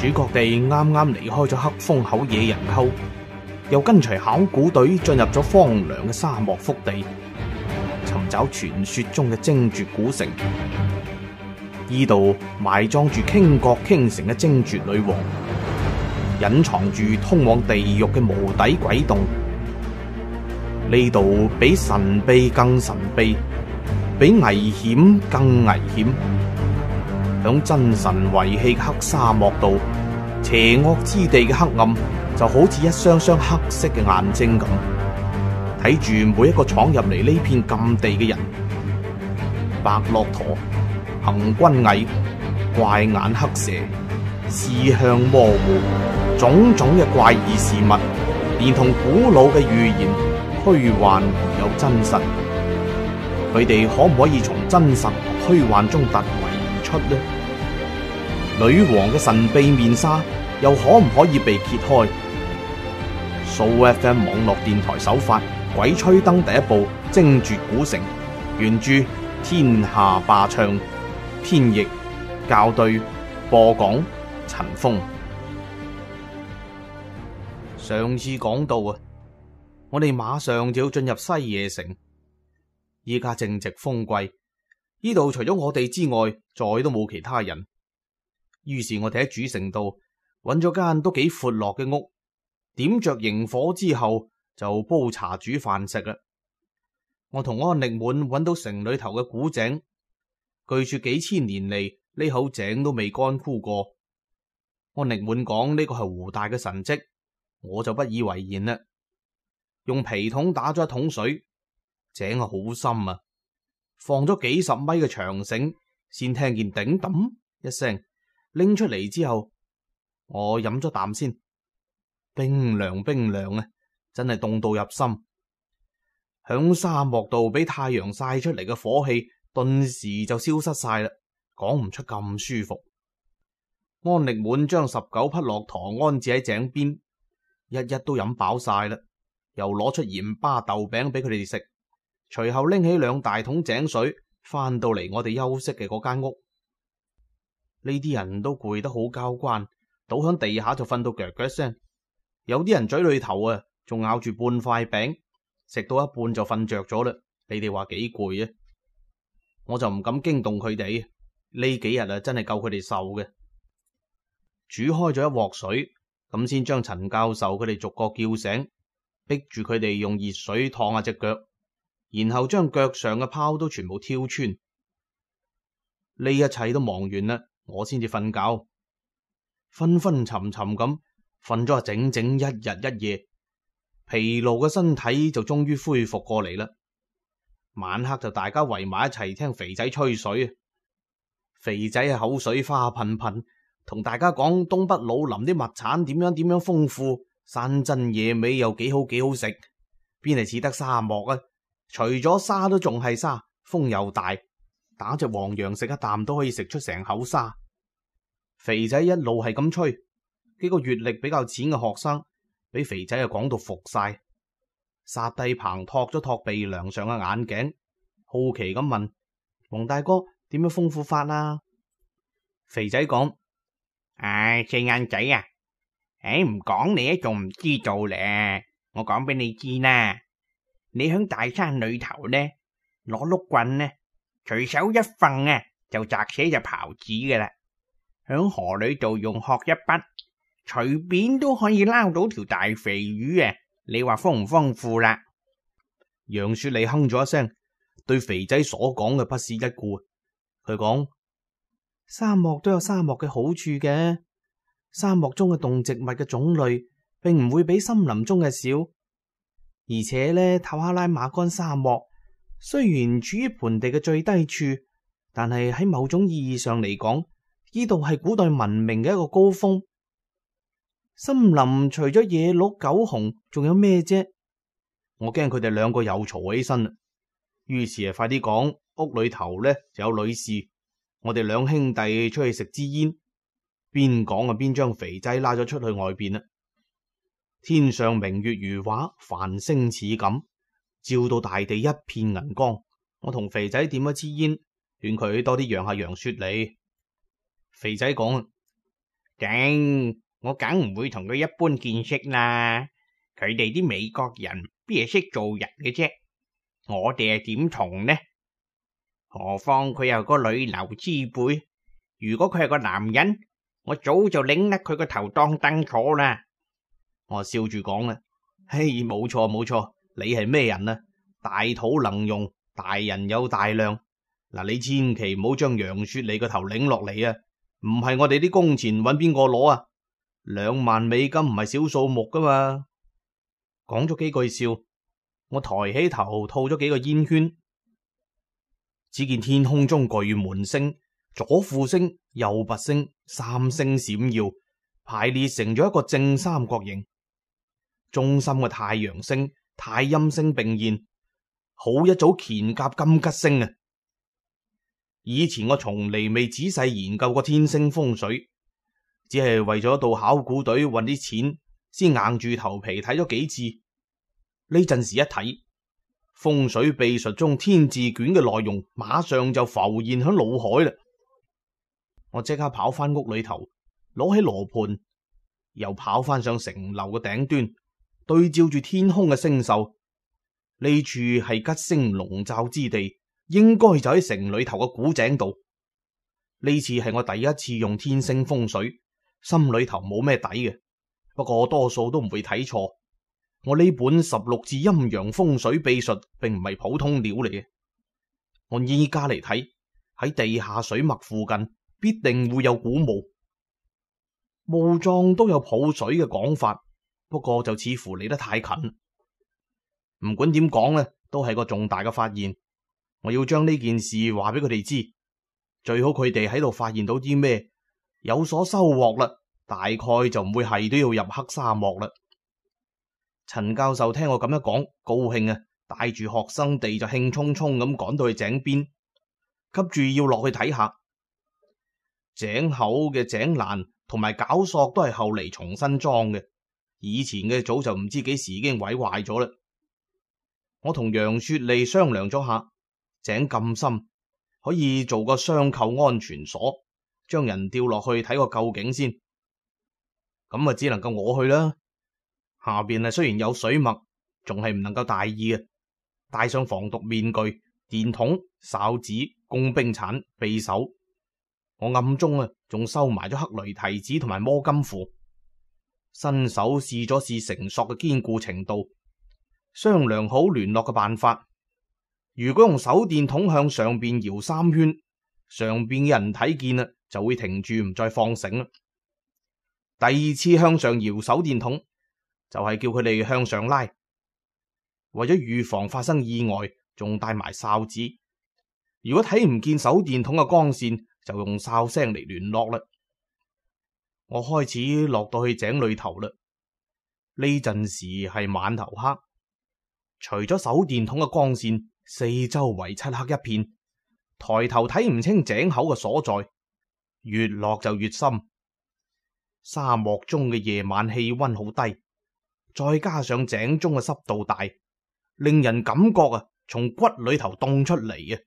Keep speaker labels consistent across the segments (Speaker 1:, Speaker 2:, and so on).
Speaker 1: 主角哋啱啱離開咗黑風口野人溝，又跟隨考古隊進入咗荒涼嘅沙漠腹地，尋找傳說中嘅精絕古城。呢度埋葬住傾國傾城嘅精絕女王，隱藏住通往地獄嘅無底鬼洞。呢度比神秘更神秘，比危險更危險。響真神遺棄嘅黑沙漠度，邪惡之地嘅黑暗就好似一雙雙黑色嘅眼睛咁，睇住每一個闖入嚟呢片禁地嘅人。白駱駝、行軍蟻、怪眼黑蛇、視向模糊，種種嘅怪異事物，連同古老嘅預言，虛幻而有真實。佢哋可唔可以從真實同虛幻中突圍而出呢？女王嘅神秘面紗又可唔可以被揭開？Sooo FM 網絡電台首發《鬼吹燈》第一部《精絕古城》，原著天下霸唱，編譯校對，播講陳峰。上次講到啊，我哋馬上就要進入西野城。依家正值風季，呢度除咗我哋之外，再都冇其他人。於是我哋喺主城度揾咗間都幾闊落嘅屋，點着營火之後就煲茶煮飯食啦。我同安力滿揾到城裏頭嘅古井，據說幾千年嚟呢口井都未乾枯過。安力滿講呢個係胡大嘅神蹟，我就不以為然啦。用皮桶打咗一桶水，井啊好深啊，放咗幾十米嘅長繩，先聽見頂揼一聲，拎出嚟之後，我飲咗啖先，冰涼冰涼啊，真係凍到入心。響沙漠度俾太陽曬出嚟嘅火氣，頓時就消失晒啦，講唔出咁舒服。安力滿將19匹駱駝安置喺井邊，一一都飲飽晒啦，又攞出鹽巴豆餅俾佢哋食，隨後拎起2大桶井水，翻到嚟我哋休息嘅嗰間屋。呢啲人都攰得好交關，倒響地下就瞓到腳腳聲。有啲人嘴裏頭啊，仲咬住半塊餅，食到一半就瞓着咗啦。你哋話幾攰啊？我就唔敢驚動佢哋。呢幾日啊，真係夠佢哋受嘅。煮開咗一鑊水，咁先將陳教授佢哋逐個叫醒，逼住佢哋用熱水燙下隻腳，然後將腳上嘅泡都全部挑穿。呢一切都忙完啦，我先至瞓覺，昏昏沉沉咁瞓咗整整1日1夜，疲勞嘅身體就終於恢復過嚟啦。晚黑就大家圍埋一齊聽肥仔吹水。肥仔係口水花噴噴，同大家講東北老林啲物產點樣豐富，山珍野味又幾好食，邊係似得沙漠啊？除咗沙都仲係沙，風又大，打隻黃羊食一啖都可以食出成口沙。肥仔一路係咁吹，幾個閱歷比較淺嘅學生俾肥仔啊講到服晒，殺低棚托咗托鼻梁上嘅眼鏡，好奇咁問黃大哥點樣豐富法啊？肥仔講：四眼仔啊，唔講你仲唔知道咧，我講俾你知啦。你響大山裏頭呢，攞碌棍呢，隨手一揈啊，就砸死隻狍子噶啦。響河裏度用殼一筆，隨便都可以撈到條大肥魚啊！你話豐唔豐富啦？楊雪莉哼咗一聲，對肥仔所講嘅不屑一顧。佢講：沙漠都有沙漠嘅好處嘅，沙漠中嘅動植物嘅種類並唔會比森林中嘅少。而且呢，塔克拉瑪干沙漠雖然處於盆地嘅最低處，但係喺某種意義上嚟講，呢度係古代文明嘅一個高峰。森林除咗野鹿、狗熊，仲有咩啫？我驚佢哋兩個又嘈起身啦，於是快啲講，屋裏頭呢就有女士，我哋兩兄弟出去食支煙，邊講啊邊將肥仔拉咗出去外邊啦。天上明月如畫，繁星似錦，照到大地一片銀光。我同肥仔點一支煙，勸佢多啲讓下楊雪莉。肥仔講：
Speaker 2: 頂，我梗唔會同佢一般見識啦。佢哋啲美國人邊係識做人嘅啫，我哋係點同呢？何況佢又個女流之輩，如果佢係個男人，我早就擰甩佢個頭當凳坐啦。
Speaker 1: 我笑住講啦，嘿，冇錯冇錯，你係咩人啊？大肚能用，大人有大量。嗱，你千祈唔好將楊雪梨個頭擰落嚟啊！唔係我哋啲工錢揾邊個攞啊？2萬美金唔係小數目噶嘛。講咗幾句笑，我抬起頭吐咗幾個煙圈。只見天空中巨門星、左輔星、右弼星三星閃耀，排列成咗一個正三角形。中心嘅太陽星、太陰星並現，好一組乾甲金吉星啊！以前我從嚟未仔細研究過天星風水，只係為咗到考古隊揾啲錢，先硬住頭皮睇咗幾次。呢陣時一睇風水秘術中天字卷嘅內容，馬上就浮現喺腦海啦。我即刻跑翻屋裏頭，攞起羅盤，又跑翻上城樓嘅頂端，對照住天空嘅星宿。呢處係吉星籠罩之地，應該就喺城裏頭嘅古井度。呢次係我第一次用天星風水，心裏頭冇咩底嘅，不過多數都唔會睇錯。我呢本16字陰陽風水秘術並唔係普通料嚟嘅。按依家嚟睇，喺地下水脈附近必定會有古墓，墓葬都有泡水嘅講法，不過就似乎離得太近。唔管點講呢，都係個重大嘅發現。我要將呢件事話俾佢哋知，最好佢哋喺度發現到啲咩，有所收穫啦，大概就唔會係都要入黑沙漠啦。陳教授聽我咁樣講，高興啊，帶住學生哋就興沖沖咁趕到去井邊，急住要落去睇下。井口嘅井欄同埋絞索都係後嚟重新裝嘅，以前嘅早就唔知幾時已經毀壞咗啦。我同楊雪莉商量咗下，井咁深，可以做個雙扣安全鎖，將人掉落去睇個究竟先。咁啊，只能夠我去啦。下邊雖然有水脈，仲係唔能夠大意嘅，戴上防毒面具、電筒、哨子、工兵鏟、匕首。我暗中仲收埋咗黑雷提子同埋摩金符，伸手試咗試繩索嘅堅固程度，商量好聯絡嘅辦法。如果用手電筒向上邊搖3圈，上邊嘅人睇見啦，就會停住唔再放繩啦。第2次向上搖手電筒，就係叫佢哋向上拉。為咗預防發生意外，仲帶埋哨子。如果睇唔見手電筒嘅光線，就用哨聲嚟聯絡啦。我開始落到去井裏頭啦。呢陣時係晚頭黑，除咗手電筒嘅光線，四周圍漆黑一片，抬頭睇唔清井口嘅所在，越落就越深。沙漠中嘅夜晚氣溫好低，再加上井中嘅濕度大，令人感覺從骨裏頭凍出嚟嘅。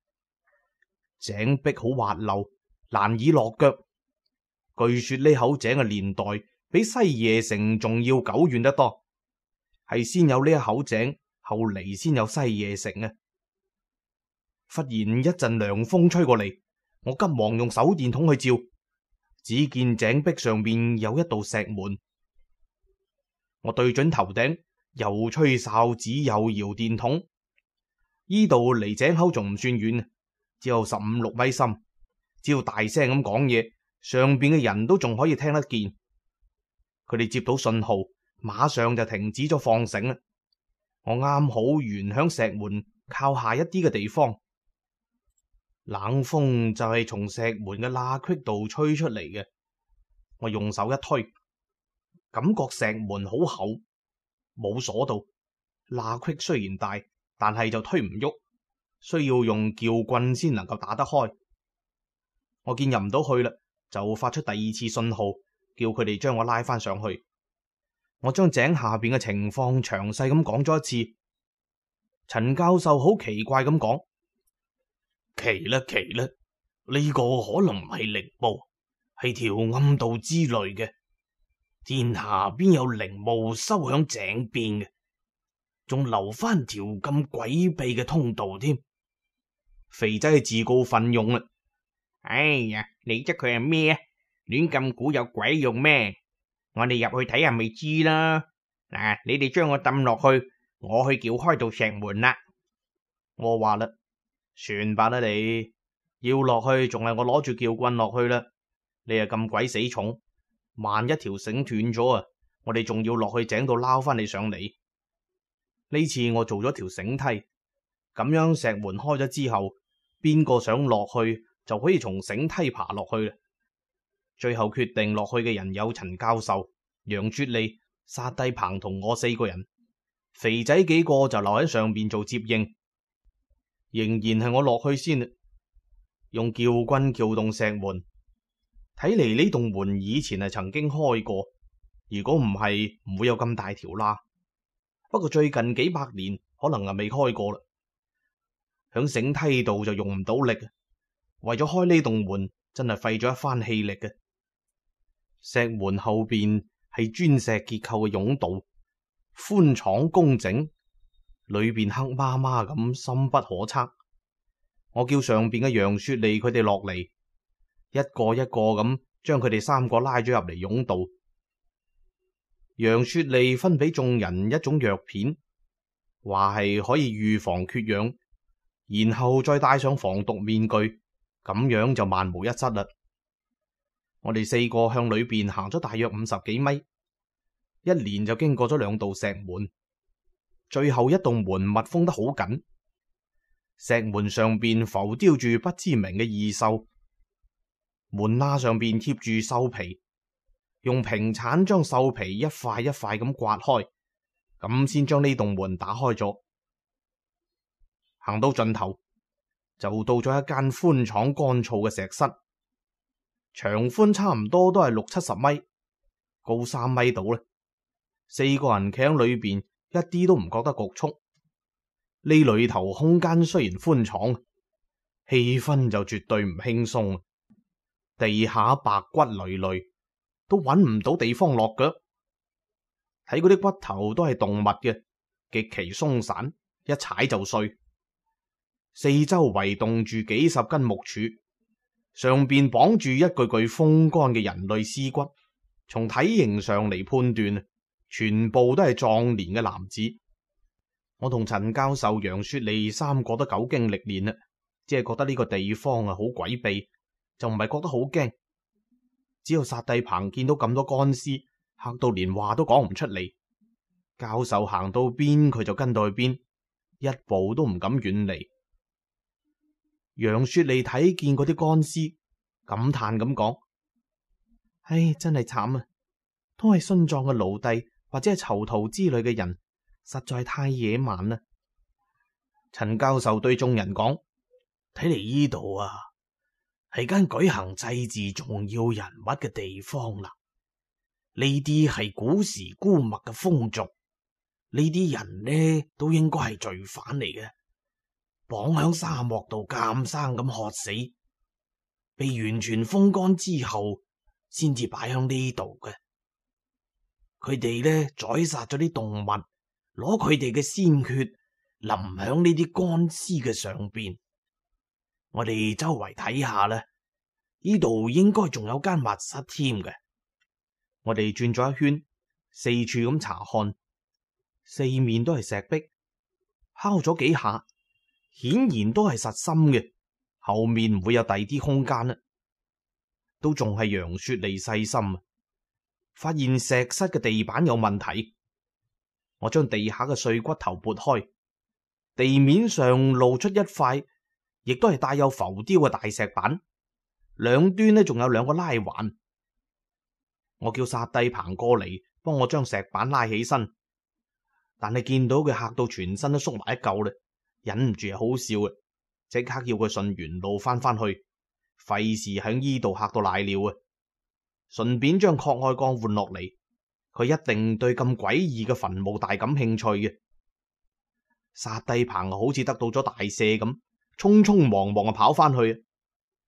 Speaker 1: 井壁好滑溜，難以落腳。據說呢口井嘅年代比西椰城仲要久遠得多，係先有呢一口井，後嚟先有西椰城啊！忽然一陣涼風吹過嚟，我急忙用手電筒去照，只見井壁上面有一道石門。我對準頭頂，又吹哨子又搖電筒。依度離井口仲唔算遠，只有15、16米深。只要大聲咁講嘢，上邊嘅人都仲可以聽得見。佢哋接到信號，馬上就停止咗放繩啦。我啱好懸響石門靠下一啲嘅地方，冷風就係從石門嘅罅隙度吹出嚟嘅。我用手一推，感覺石門好厚，冇鎖到。罅隙雖然大，但係就推唔喐，需要用撬棍先能夠打得開。我見入唔到去啦，就發出第2次信號，叫佢哋將我拉翻上去。我將井下邊嘅情況詳細咁講咗一次。陳教授好奇怪咁講：奇啦，呢個可能唔係陵墓， 係條暗道之類嘅，天下邊有陵墓收響井邊嘅，仲留翻條咁詭秘嘅通道添。肥仔自告奮勇啦。
Speaker 2: 哎呀，你則佢係咩啊？亂咁估有鬼用咩？我哋入去睇下咪知啦。嗱，你哋將我抌落去，我去撬開道石門啦。
Speaker 1: 我話啦，算吧啦你，要落去仲係我攞住撬棍落去啦。你係咁鬼死重，萬一條繩斷咗啊，我哋仲要落去井度撈翻你上嚟。呢次我做咗條繩梯，咁樣石門開咗之後，邊個想落去就可以從繩梯爬落去啦。最後決定落去嘅人有陳教授、楊雪莉、薩蒂鵬同我4個人，肥仔幾個就留喺上邊做接應。仍然係我落去先，用撬棍撬動石門。睇嚟呢棟門以前係曾經開過，如果唔係唔會有咁大條啦。不過最近幾百年可能係未開過啦。響繩梯度就用唔到力，為咗開呢棟門真係費咗一番氣力嘅。石門後邊係磚石結構嘅甬道，寬敞工整，裏邊黑麻麻咁，深不可測。我叫上邊嘅楊雪莉佢哋落嚟，一個一個咁將佢哋3個拉咗入嚟甬道。楊雪莉分俾眾人一種藥片，話係可以預防缺氧，然後再戴上防毒面具，咁樣就萬無一失啦。我哋4個向裏邊行咗大約50幾米，一連就經過咗2道石門，最後一棟門密封得好緊。石門上邊浮雕住不知名嘅異獸，門罅上邊貼住獸皮，用平鏟將獸皮一塊一塊咁刮開，咁先將呢棟門打開咗。行到盡頭就到咗一間寬敞乾燥嘅石室，長寬差唔多都係60-70米，高3米度咧。4個人企喺裏邊，一啲都唔覺得局促。呢裏頭空間雖然寬敞，氣氛就絕對唔輕鬆。地下白骨累累，都揾唔到地方落腳。睇嗰啲骨頭都係動物嘅，極其鬆散，一踩就碎。四周圍棟住幾十根木柱，上邊綁住一具具風乾嘅人類屍骨。從體型上嚟判斷，全部都係壯年嘅男子。我同陳教授、楊雪莉3個都久經歷練啦，只係覺得呢個地方好詭秘，就唔係覺得好驚。只有薩蒂鵬見到咁多乾屍，嚇到連話都講唔出嚟。教授行到邊佢就跟到去邊，一步都唔敢遠離。楊雪莉睇見嗰啲乾屍，感嘆咁講：唉，真係慘啊！都係殉葬嘅奴隸或者係囚徒之類嘅人。實在太野蠻啦！陳教授對眾人講：睇嚟呢度啊，係間舉行祭祀重要人物嘅地方啦。呢啲係古時姑墨嘅風俗，呢啲人呢都應該係罪犯嚟嘅，綁響沙漠度監生咁渴死，被完全風乾之後，先至擺響呢度嘅。佢哋呢宰殺咗啲動物。攞佢哋嘅鮮血淋響呢啲乾屍嘅上邊，我哋周圍睇下啦，呢度應該仲有間密室添嘅。我哋轉咗一圈，四處咁查看，四面都係石壁，敲咗幾下，顯然都係實心嘅，後面唔會有第二啲空間啦。都仲係楊雪莉細心，發現石室嘅地板有問題。我將地下嘅碎骨頭撥開，地面上露出一塊，亦都係帶有浮雕嘅大石板，兩端呢仲有2個拉環。我叫薩蒂鵬過嚟幫我將石板拉起身，但係見到佢嚇到全身都縮埋一嚿啦，忍唔住係好笑嘅，即刻要佢順原路翻去，費事喺呢度嚇到瀨尿啊！順便將郭愛剛換落嚟。佢一定對咁詭異嘅墳墓大感興趣嘅。薩蒂鵬好似得到咗大赦咁，匆匆忙忙跑翻去。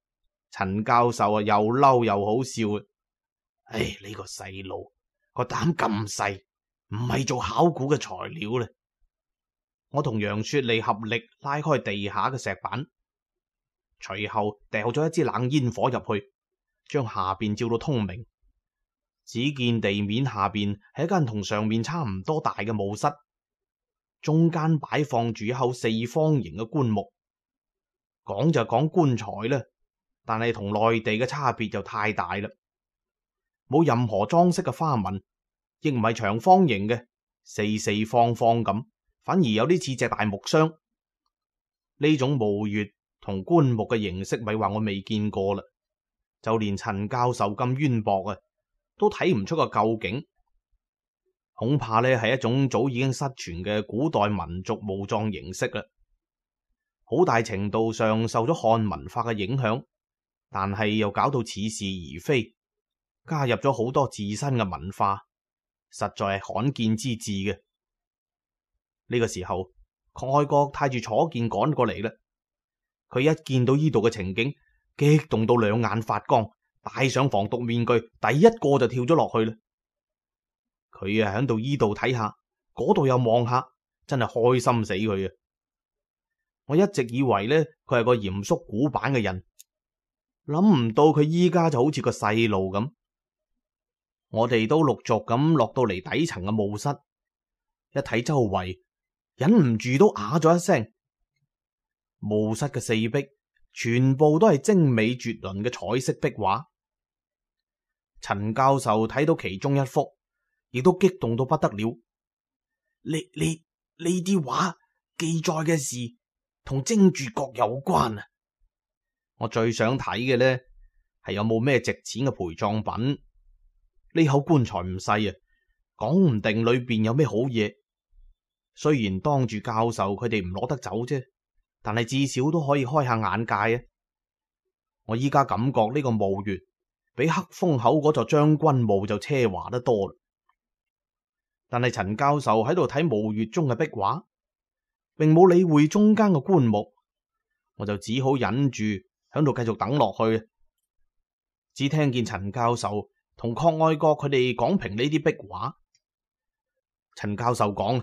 Speaker 1: 陳教授啊，又嬲又好笑啊！唉，呢個細路個膽咁細，唔係做考古嘅材料咧。我同楊雪莉合力拉開地下嘅石板，隨後掉咗一支冷煙火入去，將下邊照到通明。只見地面下邊係一間同上面差唔多大嘅墓室，中間擺放住一口四方形嘅棺木。講就講棺材啦，但係同內地嘅差別就太大啦，冇任何裝飾嘅花紋，亦唔係長方形嘅，四四方方咁，反而有啲似隻大木箱。呢種墓穴同棺木嘅形式，咪話我未見過啦。就連陳教授咁淵博啊，都睇唔出個究竟。恐怕呢係一種早已經失傳嘅古代民族墓葬形式啦，好大程度上受咗漢文化嘅影響，但係又搞到似是而非，加入咗好多自身嘅文化，實在係罕見之至嘅。呢個時候，蓋國帶住楚健趕過嚟啦。佢一見到呢度嘅情景，激動到兩眼發光，戴上防毒面具，第一個就跳咗落去啦。佢啊喺度呢度睇下，嗰度又望下，真係開心死佢啊！我一直以為呢，佢係個嚴肅古板嘅人，諗唔到佢依家就好似個細路咁。我哋都陸續咁落到嚟底層嘅墓室，一睇周圍，忍唔住都啞咗一聲。墓室嘅四壁全部都係精美絕倫嘅彩色壁畫。陳教授睇到其中一幅，亦都激動到不得了。呢啲畫記載嘅事同精絕國有關啊！我最想睇嘅呢，係有冇咩值錢嘅陪葬品。呢口棺材唔細啊，講唔定裏邊有咩好嘢。雖然當住教授佢哋唔攞得走啫，但係至少都可以開下眼界啊！我依家感覺呢個墓穴比黑風口嗰座將軍墓就奢華得多啦。但係陳教授喺度睇墓穴中嘅壁畫，並冇理會中間嘅棺木，我就只好忍住喺度繼續等落去。只聽見陳教授同郝愛國佢哋講評呢啲壁畫。陳教授講：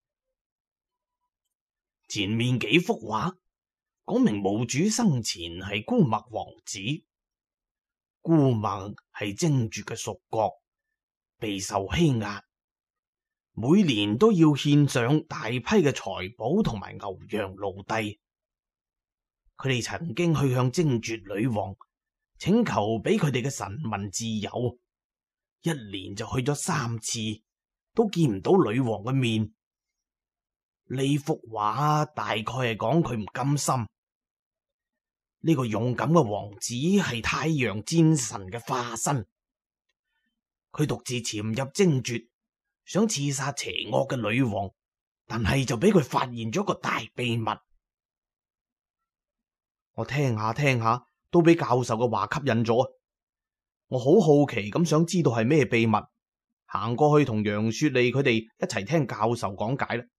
Speaker 1: 前面幾幅畫講明墓主生前係姑墨王子，姑墨係精絕嘅屬國，備受欺壓，每年都要獻上大批嘅財寶同埋牛羊奴隸。佢哋曾經去向精絕女王請求俾佢哋嘅臣民自由，一年就去咗3次，都見唔到女王嘅面。呢幅畫大概係講佢唔甘心。呢個勇敢嘅王子係太陽戰神嘅化身，佢獨自潛入精絕，想刺殺邪惡嘅女王，但係就俾佢發現咗個大秘密。我聽下聽下，都俾教授嘅話吸引咗。我好好奇咁想知道係咩秘密，行過去同楊雪莉佢哋一齊聽教授講解啦。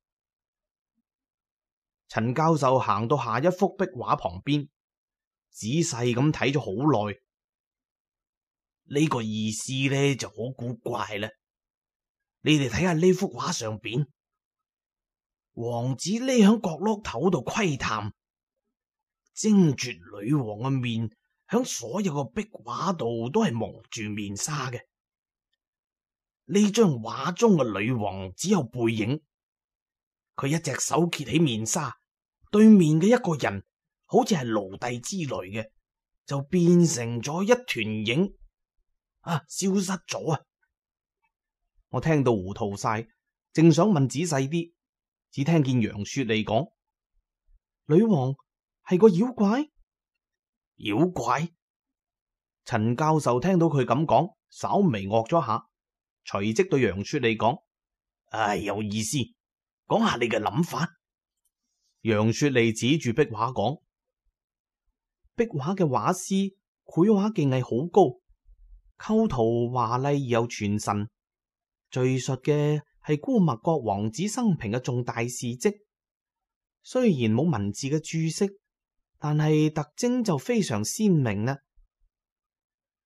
Speaker 1: 陳教授行到下一幅壁畫旁邊，仔細咁睇咗好耐。呢個意思呢就好古怪啦。你哋睇下呢幅畫上邊，王子匿響角落頭度窺探，精絕女王嘅面響所有個壁畫度都係蒙住面紗嘅。呢張畫中嘅女王只有背影，佢一隻手揭起面紗，對面嘅一個人好似係奴隸之類嘅，就變成咗一團影，消失咗啊！我聽到糊塗晒，正想問仔細啲，只聽見楊雪莉講：女王係個妖怪？妖怪？陳教授聽到佢咁講，稍微愕咗下，隨即對楊雪莉講：有意思，講下你嘅諗法。楊雪莉指住壁畫講：壁畫嘅畫師繪畫技藝好高，構圖華麗而又傳神，敘述嘅係姑墨國王子生平嘅重大事跡。雖然冇文字嘅注釋，但係特徵就非常鮮明啦。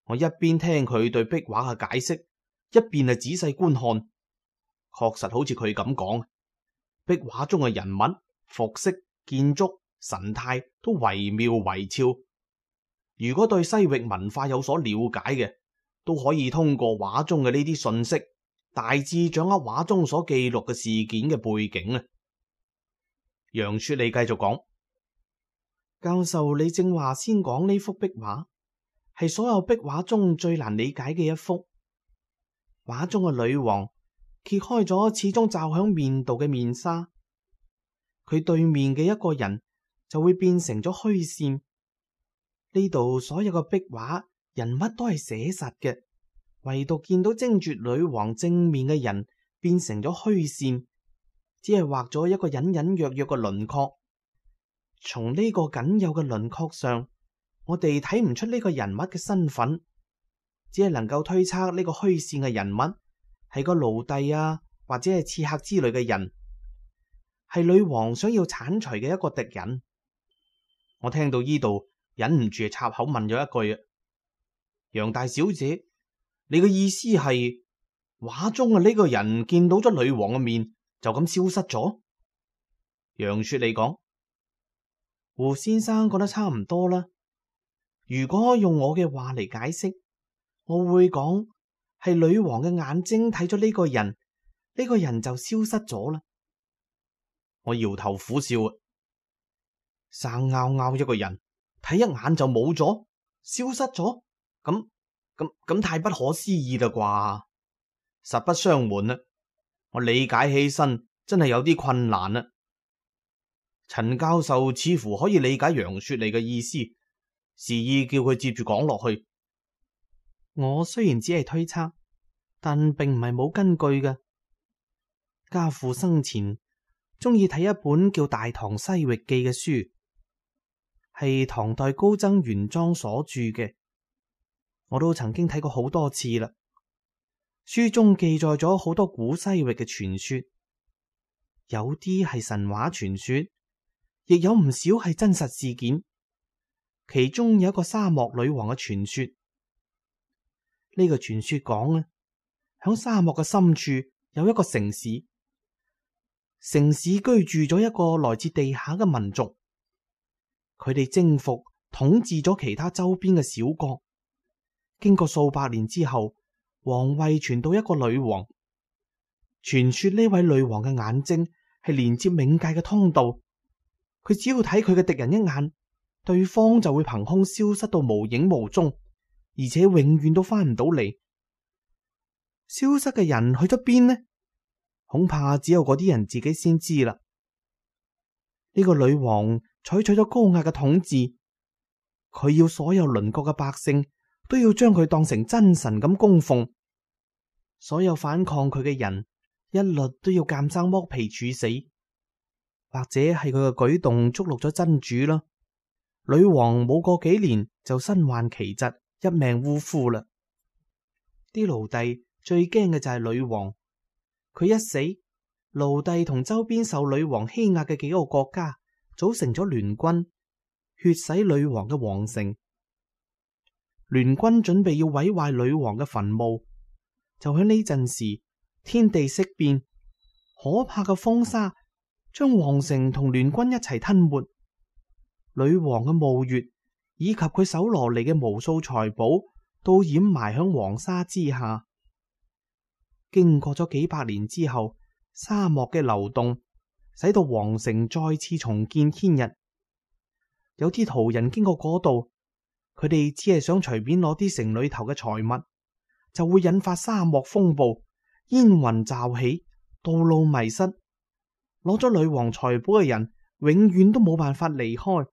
Speaker 1: 我一邊聽佢對壁畫嘅解釋，一邊係仔細觀看。確實好似佢咁講，壁畫中嘅人物、服飾、建築、神態都惟妙惟肖。如果對西域文化有所了解嘅，都可以通過畫中嘅呢啲信息，大致掌握畫中所記錄嘅事件嘅背景啊。楊雪莉繼續講：教授，你正話先講呢幅壁畫係所有壁畫中最難理解嘅一幅。畫中嘅女王揭開咗始終罩響面度嘅面紗，佢對面嘅一個人就會變成咗虛線。呢度所有嘅壁畫人物都係寫實嘅，唯獨見到精絕女王正面嘅人變成咗虛線，只係畫咗一個隱隱約約嘅輪廓。從呢個僅有嘅輪廓上，我哋睇唔出呢個人物嘅身份，只係能夠推測呢個虛線嘅人物係個奴隸啊，或者係刺客之類嘅人，係女王想要鏟除嘅一個敵人。我聽到呢度，忍唔住插口問咗一句啊，楊大小姐，你嘅意思係畫中嘅呢個人見到咗女王嘅面就咁消失咗？楊雪莉講：胡先生講得差唔多啦。如果用我嘅話嚟解釋，我會講係女王嘅眼睛睇咗呢個人，呢個人就消失咗啦。我搖頭苦笑啊，生拗拗一個人睇一眼就冇咗，消失咗，咁太不可思議啦啩！實不相瞞啊，我理解起身真係有啲困難啊。陳教授似乎可以理解楊雪莉嘅意思，示意叫佢接住講落去。我雖然只係推測，但並唔係冇根據嘅。家父生前中意睇一本叫《大唐西域記》嘅書，係唐代高僧玄奘所著嘅，我都曾經睇過好多次啦。書中記載咗好多古西域嘅傳說，有啲係神話傳說，亦有唔少係真實事件。其中有一個沙漠女王嘅傳說，呢個傳說講啊，響沙漠嘅深處有一個城市，城市居住咗一個來自地下嘅民族，佢哋征服統治咗其他周邊嘅小國，經過數百年之後，皇位傳到一個女王。傳說呢位女王嘅眼睛係連接冥界嘅通道，佢只要睇佢嘅敵人一眼，對方就會憑空消失到無影無蹤，而且永遠都翻唔到嚟。消失嘅人去咗邊呢？恐怕只有嗰啲人自己先知啦。呢個女王採取咗高壓嘅統治，佢要所有鄰國嘅百姓都要將佢當成真神咁供奉，所有反抗佢嘅人一律都要監生剝皮處死，或者係佢嘅舉動觸怒咗真主啦。女王冇過幾年就身患奇疾，一命嗚呼啦。啲奴隸最驚嘅就係女王，佢一死，奴隸同周邊受女王欺壓嘅幾個國家組成咗聯軍，血洗女王嘅皇城。聯軍準備要毀壞女王嘅墳墓，就喺呢陣時，天地色變，可怕嘅風沙將皇城同聯軍一齊吞沒。女王嘅墓穴以及佢搜羅嚟嘅無數財寶都掩埋響黃沙之下。經過咗幾百年之後，沙漠嘅流動使到皇城再次重見天日。有啲途人經過嗰度，佢哋只係想隨便攞啲城裏頭嘅財物，就會引發沙漠風暴，煙雲驟起，道路迷失。攞咗女王財寶嘅人永遠都冇辦法離開。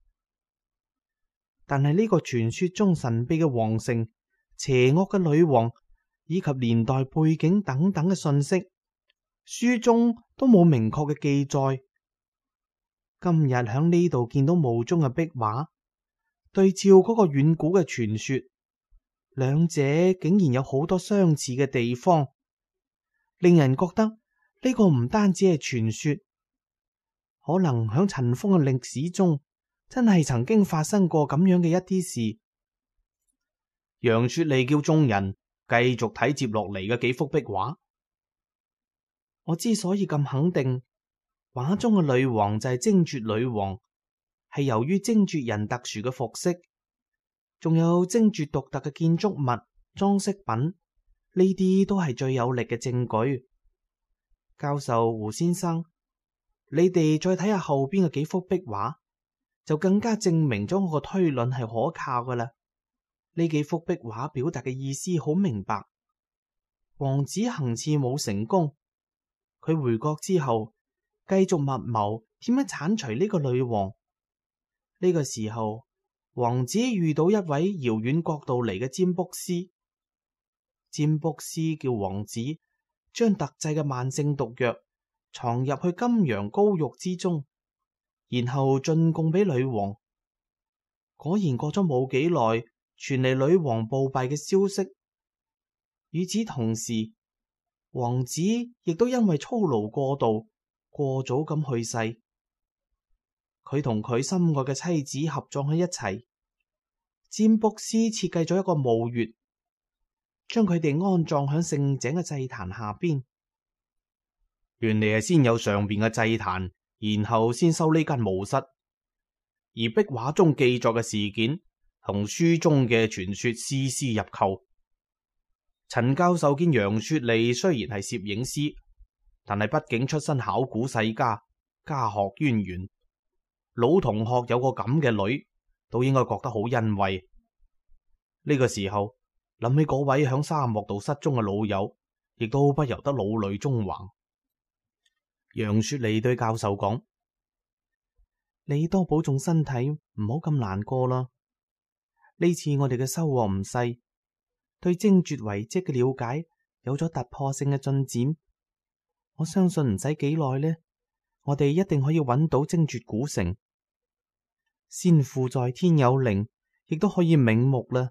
Speaker 1: 但係呢個傳說中神秘嘅皇城、邪惡嘅女王以及年代背景等等嘅信息，書中都冇明確嘅記載。今日響呢度見到墓中嘅壁畫，對照嗰個遠古嘅傳說，兩者竟然有好多相似嘅地方，令人覺得呢個唔單止係傳說，可能響塵封嘅歷史中真係曾經發生過咁樣嘅一啲事。 楊雪莉叫眾人繼續睇接落嚟嘅幾幅壁畫。
Speaker 3: 我之所以咁肯定畫中嘅女王就係精絕女王，係由於精絕人特殊嘅服飾，仲有精絕獨特嘅建築物、裝飾品，呢啲都係最有力嘅證據。教授胡先生，你哋再睇下後邊嘅幾幅壁畫，就更加證明咗我個推論係可靠噶啦。呢幾幅壁畫表達嘅意思好明白。王子行刺冇成功，佢回國之後繼續密謀點樣鏟除呢個女王。呢個時候，王子遇到一位遙遠國度嚟嘅占卜師。占卜師叫王子將特製嘅慢性毒藥藏入去金羊羔肉之中，然後進貢俾女王。果然過咗冇幾耐，傳嚟女王暴斃嘅消息。與此同時，王子亦都因為操勞過度，過早咁去世。佢同佢心愛嘅妻子合葬喺一齊。占卜師設計咗一個墓穴，將佢哋安葬響聖井嘅祭壇下邊。
Speaker 1: 原嚟係先有上邊嘅祭壇，然後先修呢間墓室。而壁畫中記載嘅事件同書中嘅傳說絲絲入扣。陳教授見楊雪莉雖然係攝影師，但係畢竟出身考古世家，家學淵源，老同學有個咁嘅女，都應該覺得好欣慰。呢個時候諗起嗰位響沙漠度失蹤嘅老友，亦都不由得老淚縱橫。楊雪莉對教授講：
Speaker 3: 你多保重身體，唔好咁難過啦。呢次我哋嘅收穫唔細，對精絕遺跡嘅了解有咗突破性嘅進展。我相信唔使幾耐呢，我哋一定可以揾到精絕古城。先父在天有靈，亦都可以瞑目啦。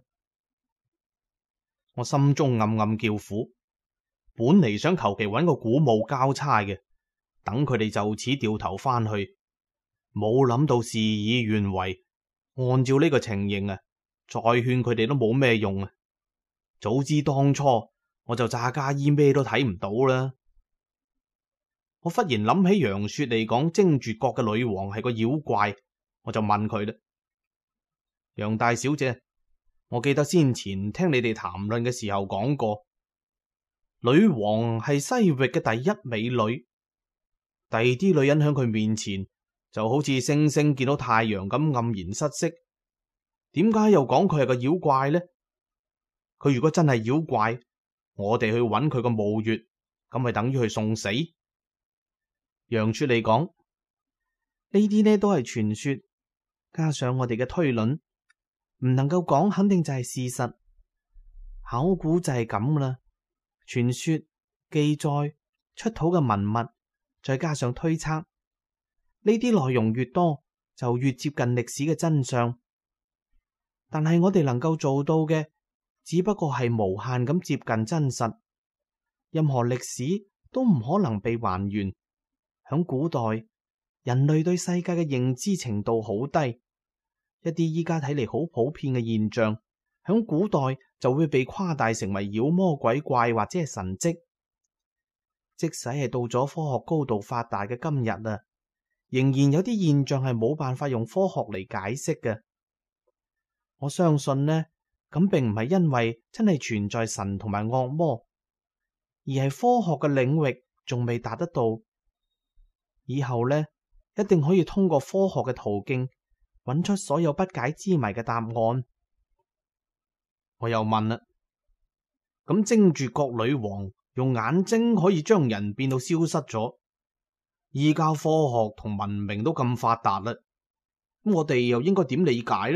Speaker 1: 我心中暗暗叫苦，本嚟想求其揾個古墓交差嘅，等佢哋就此掉頭翻去，冇諗到事與願違。按照呢個情形啊，再勸佢哋都冇咩用啊！早知當初我就詐假意咩都睇唔到啦。我忽然諗起楊雪莉講精絕國嘅女王係個妖怪，我就問佢啦：楊大小姐，我記得先前聽你哋談論嘅時候講過，女王係西域嘅第一美女，第二啲女人喺佢面前就好似星星見到太陽咁黯然失色。點解又講佢係個妖怪呢？佢如果真係妖怪，我哋去揾佢個墓穴，咁咪等於去送死？楊雪莉講：
Speaker 3: 呢啲呢都係傳說，加上我哋嘅推論，唔能夠講肯定就係事實。考古就係咁啦，傳說、記載、出土嘅文物，再加上推測，呢啲內容越多，就越接近歷史嘅真相。但係我哋能夠做到嘅，只不過係無限咁接近真實。任何歷史都唔可能被還原。響古代，人類對世界嘅認知程度好低，一啲依家睇嚟好普遍嘅現象，響古代就會被誇大成為妖魔鬼怪或者係神蹟。即使係到咗科學高度發達嘅今日啊，仍然有啲現象係冇辦法用科學嚟解釋嘅。我相信呢，咁並唔係因為真係存在神同埋惡魔，而係科學嘅領域仲未達得到。以後呢，一定可以通過科學嘅途徑揾出所有不解之謎嘅答案。
Speaker 1: 我又問啦，咁精絕國女王用眼睛可以將人變到消失咗，依家科學同文明都咁發達啦，咁我哋又應該點理解呢？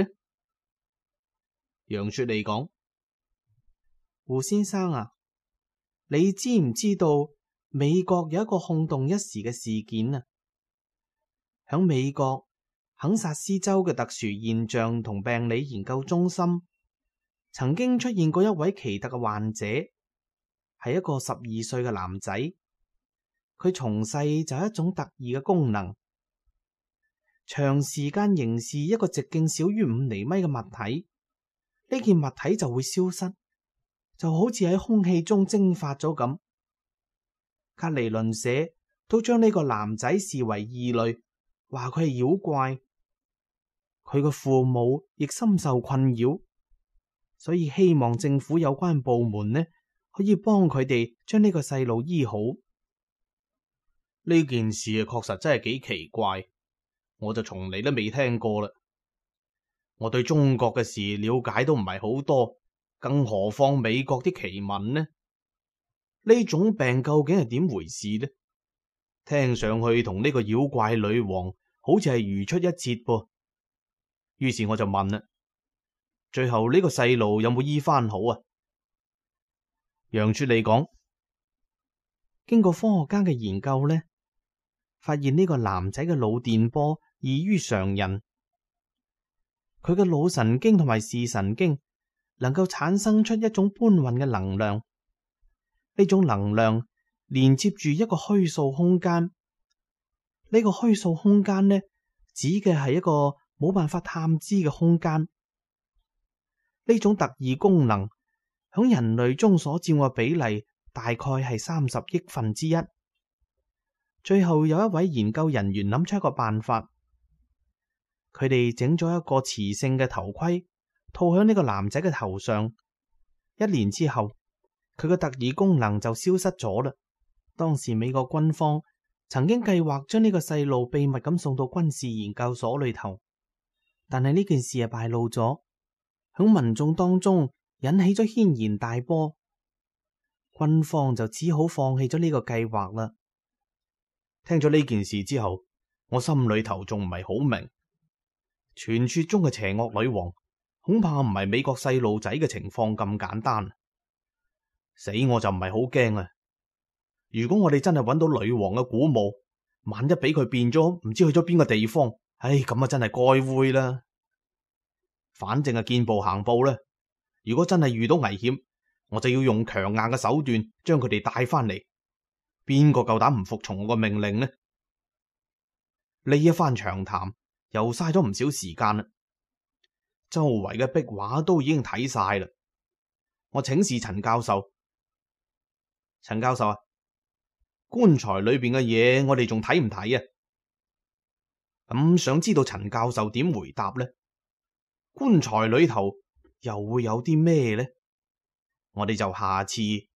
Speaker 1: 楊雪莉講：
Speaker 3: 胡先生啊，你知唔知道美國有一個轟動一時嘅事件啊？響美國肯薩斯州嘅特殊現象同病理研究中心，曾經出現過一位奇特嘅患者，係一個12歲嘅男仔。佢從細就有一種特異嘅功能，長時間凝視一個直徑少於5厘米嘅物體。 呢件物體就會消失，就好似喺空氣中蒸發咗咁。隔籬鄰舍都將呢個男仔視為異類，話佢係妖怪。佢嘅父母亦深受困擾，所以希望政府有關部門呢可以幫佢哋將呢個細路醫好。
Speaker 1: 呢件事啊，確實真係幾奇怪，我就從嚟都未聽過啦。我對中國嘅事了解都唔係好多，更何況美國啲奇聞呢？呢種病究竟係點回事呢？聽上去同呢個妖怪女王好似係如出一轍噃。於是我就問啦，最後呢個細路有冇醫翻好啊？楊雪莉講，
Speaker 3: 經過科學家嘅研究呢，發現呢個男仔嘅腦電波異於常人，佢嘅腦神經同埋視神經能夠產生出一種搬運嘅能量，呢種能量連接住一個虛數空間，呢個虛數空間呢，指嘅係一個冇辦法探知嘅空間。呢種特異功能響人類中所佔嘅比例大概係30億分之一。最後有一位研究人員諗出一個辦法，佢哋整咗一個磁性嘅頭盔套響呢個男仔嘅頭上。1年之後，佢嘅特異功能就消失咗啦。當時美國軍方曾經計劃將呢個細路秘密咁送到軍事研究所裏頭，但係呢件事係敗露咗，響民眾當中引起咗軒然大波，軍方就只好放棄咗呢個計劃啦。
Speaker 1: 聽咗呢件事之後，我心裏頭仲唔係好明，傳說中嘅邪惡女王恐怕唔係美國細路仔嘅情況咁簡單。死我就唔係好驚啊！如果我哋真係揾到女王嘅古墓，萬一俾佢變咗唔知去咗邊個地方，唉，咁啊真係該煨啦。反正係見步行步啦。如果真係遇到危險，我就要用強硬嘅手段將佢哋帶翻嚟。邊個夠膽唔服從我個命令呢？呢一番長談又嘥咗唔少時間啦。周圍嘅壁畫都已經睇晒啦。我請示陳教授，陳教授啊，棺材裏邊嘅嘢我哋仲睇唔睇啊？咁想知道陳教授點回答呢？棺材裏頭又會有啲咩呢？我哋就下次